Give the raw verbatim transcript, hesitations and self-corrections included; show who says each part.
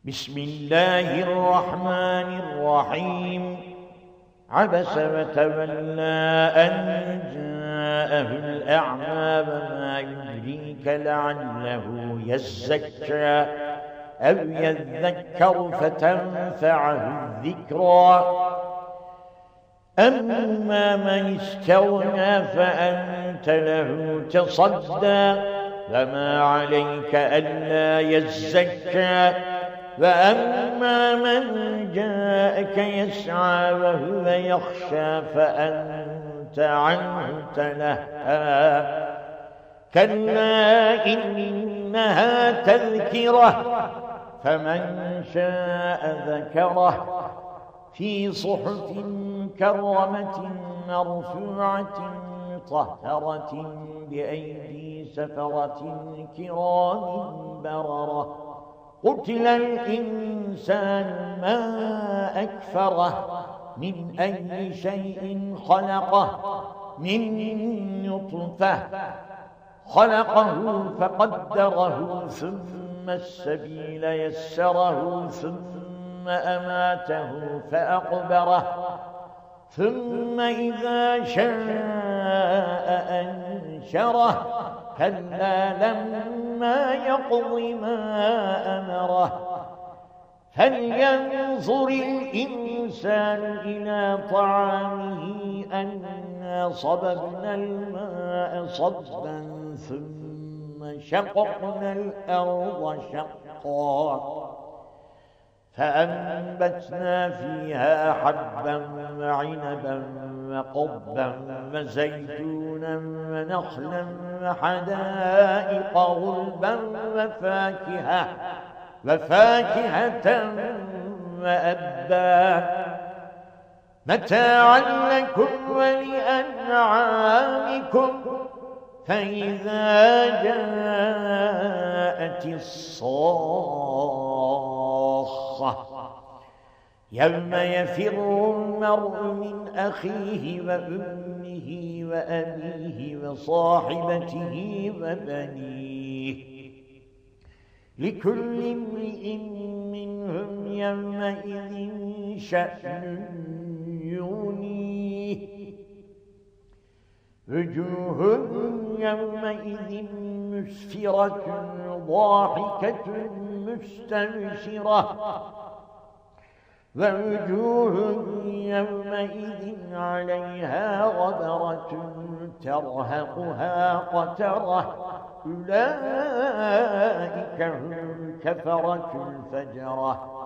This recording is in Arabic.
Speaker 1: بسم الله الرحمن الرحيم. عبس وتولى أن جاءه الأعمى وما يدريك لعله يزكى أو يذكر فتنفعه الذكرى. أما من استغنى فأنت له تصدى وما عليك ألا يزكى. وأما من جاءك يسعى وهو يخشى فأنت عنه تلهى. كلا إنها تذكرة فمن شاء ذكره في صحف كرمة مرفوعة مطهرة بأيدي سفرة كرام بررة. قتل الإنسان ما أكفره من أي شيء خلقه من نطفة خلقه فقدره ثم السبيل يسره ثم أماته فأقبره ثم إذا شاء أنشره. كلا لما يقض ما أمره. فلينظر الإنسان إلى طعامه أنا صببنا الماء صبا ثم شققنا الأرض شقا فأنبتنا فيها حبا وعنبا وقضبا وزيتونا ونخلا وحدائق غلبا وفاكهة وفاكهة وأبا متاعا لكم ولأنعامكم. فإذا جاءت الصاخة يوم يفر المرء من أخيه وأمه وأبيه وصاحبته وبنيه لكل امرئ منهم يومئذ شأن يغنيه. وجوه يومئذ مسفرة ضاحكة مستبشرة ووجوه يومئذ عليها غبرة ترهقها قترة. أولئك هم الكفرة الفجرة.